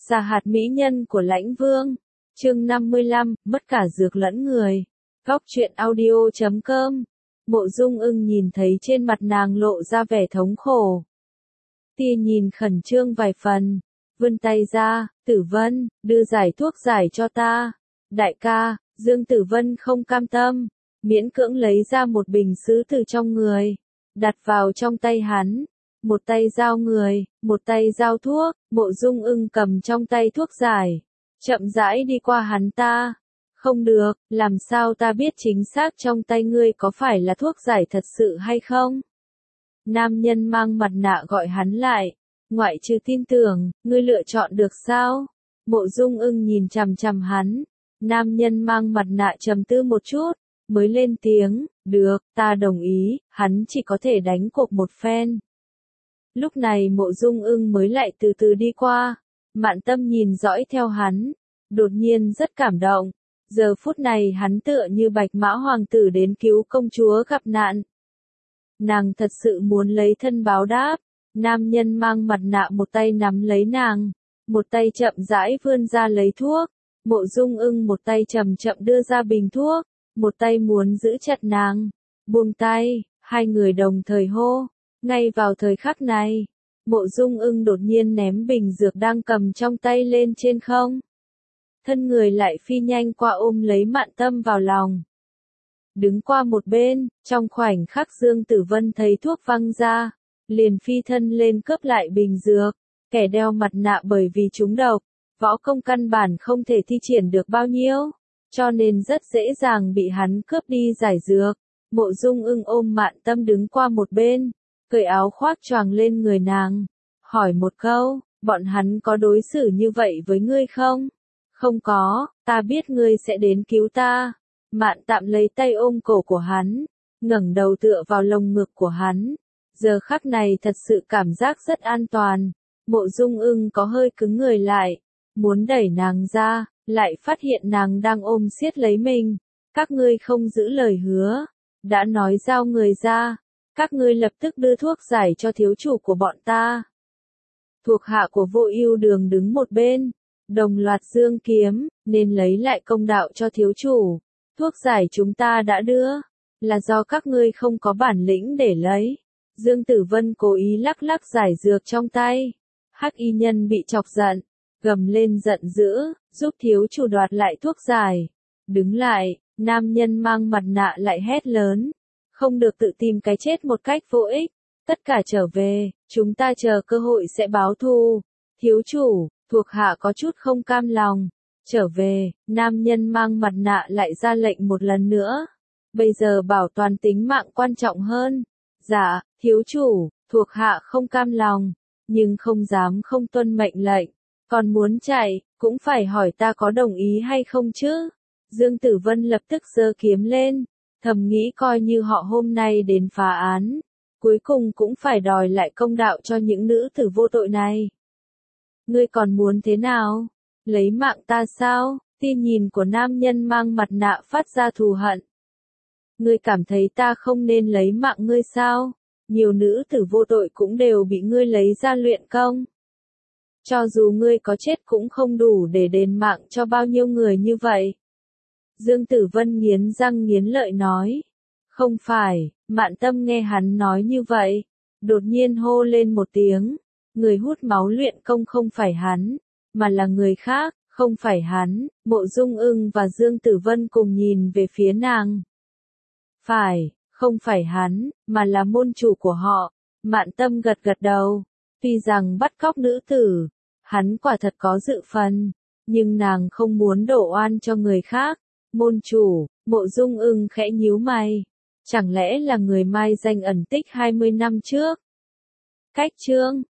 Giả hạt mỹ nhân của Lãnh Vương. Chương 55, mất cả dược lẫn người. Góc truyện audio.com. Mộ Dung Ưng nhìn thấy trên mặt nàng lộ ra vẻ thống khổ. Tia nhìn khẩn trương vài phần, vươn tay ra, Tử Vân, đưa giải thuốc giải cho ta. Đại ca, Dương Tử Vân không cam tâm, miễn cưỡng lấy ra một bình sứ từ trong người, đặt vào trong tay hắn. Một tay giao người, một tay giao thuốc, Mộ Dung Ưng cầm trong tay thuốc giải, chậm rãi đi qua hắn ta. Không được, làm sao ta biết chính xác trong tay ngươi có phải là thuốc giải thật sự hay không? Nam nhân mang mặt nạ gọi hắn lại, ngoại trừ tin tưởng, ngươi lựa chọn được sao? Mộ Dung Ưng nhìn chằm chằm hắn, nam nhân mang mặt nạ trầm tư một chút, mới lên tiếng, được, ta đồng ý, hắn chỉ có thể đánh cuộc một phen. Lúc này Mộ Dung Ưng mới lại từ từ đi qua, Mạn Tâm nhìn dõi theo hắn, đột nhiên rất cảm động. Giờ phút này hắn tựa như Bạch Mã Hoàng tử đến cứu công chúa gặp nạn. Nàng thật sự muốn lấy thân báo đáp. Nam nhân mang mặt nạ một tay nắm lấy nàng, một tay chậm rãi vươn ra lấy thuốc. Mộ Dung Ưng một tay chậm chậm đưa ra bình thuốc, một tay muốn giữ chặt nàng. Buông tay, hai người đồng thời hô. Ngay vào thời khắc này, Mộ Dung Ưng đột nhiên ném bình dược đang cầm trong tay lên trên không. Thân người lại phi nhanh qua ôm lấy Mạn Tâm vào lòng. Đứng qua một bên, trong khoảnh khắc Dương Tử Vân thấy thuốc văng ra, liền phi thân lên cướp lại bình dược. Kẻ đeo mặt nạ bởi vì trúng độc, võ công căn bản không thể thi triển được bao nhiêu, cho nên rất dễ dàng bị hắn cướp đi giải dược. Mộ Dung Ưng ôm Mạn Tâm đứng qua một bên, cởi áo khoác choàng lên người nàng, hỏi một câu, bọn hắn có đối xử như vậy với ngươi không? Không có, ta biết ngươi sẽ đến cứu ta. Mạn Tạm lấy tay ôm cổ của hắn, ngẩng đầu tựa vào lồng ngực của hắn. Giờ khắc này thật sự cảm giác rất an toàn. Mộ Dung Ưng có hơi cứng người lại, muốn đẩy nàng ra, lại phát hiện nàng đang ôm siết lấy mình. Các ngươi không giữ lời hứa, đã nói giao người ra, các ngươi lập tức đưa thuốc giải cho thiếu chủ của bọn ta. Thuộc hạ của Vô Ưu Đường đứng một bên, đồng loạt giương kiếm, nên lấy lại công đạo cho thiếu chủ. Thuốc giải chúng ta đã đưa, là do các ngươi không có bản lĩnh để lấy. Dương Tử Vân cố ý lắc lắc giải dược trong tay. Hắc y nhân bị chọc giận, gầm lên giận dữ, giúp thiếu chủ đoạt lại thuốc giải. Đứng lại, nam nhân mang mặt nạ lại hét lớn, không được tự tìm cái chết một cách vô ích. Tất cả trở về, chúng ta chờ cơ hội sẽ báo thù. Thiếu chủ, thuộc hạ có chút không cam lòng. Trở về, nam nhân mang mặt nạ lại ra lệnh một lần nữa. Bây giờ bảo toàn tính mạng quan trọng hơn. Dạ, thiếu chủ, thuộc hạ không cam lòng, nhưng không dám không tuân mệnh lệnh. Còn muốn chạy, cũng phải hỏi ta có đồng ý hay không chứ. Dương Tử Vân lập tức giơ kiếm lên, thầm nghĩ coi như họ hôm nay đến phá án, cuối cùng cũng phải đòi lại công đạo cho những nữ tử vô tội này. Ngươi còn muốn thế nào? Lấy mạng ta sao? Tin nhìn của nam nhân mang mặt nạ phát ra thù hận. Ngươi cảm thấy ta không nên lấy mạng ngươi sao? Nhiều nữ tử vô tội cũng đều bị ngươi lấy ra luyện công. Cho dù ngươi có chết cũng không đủ để đền mạng cho bao nhiêu người như vậy. Dương Tử Vân nghiến răng nghiến lợi nói. Không phải, Mạn Tâm nghe hắn nói như vậy, đột nhiên hô lên một tiếng. Người hút máu luyện công không phải hắn, mà là người khác, không phải hắn. Mộ Dung Ưng và Dương Tử Vân cùng nhìn về phía nàng. Phải, không phải hắn, mà là môn chủ của họ. Mạn Tâm gật gật đầu. Tuy rằng bắt cóc nữ tử, hắn quả thật có dự phần, nhưng nàng không muốn đổ oan cho người khác. Môn chủ, Mộ Dung Ưng khẽ nhíu mày. Chẳng lẽ là người mai danh ẩn tích 20 năm trước? Cách chương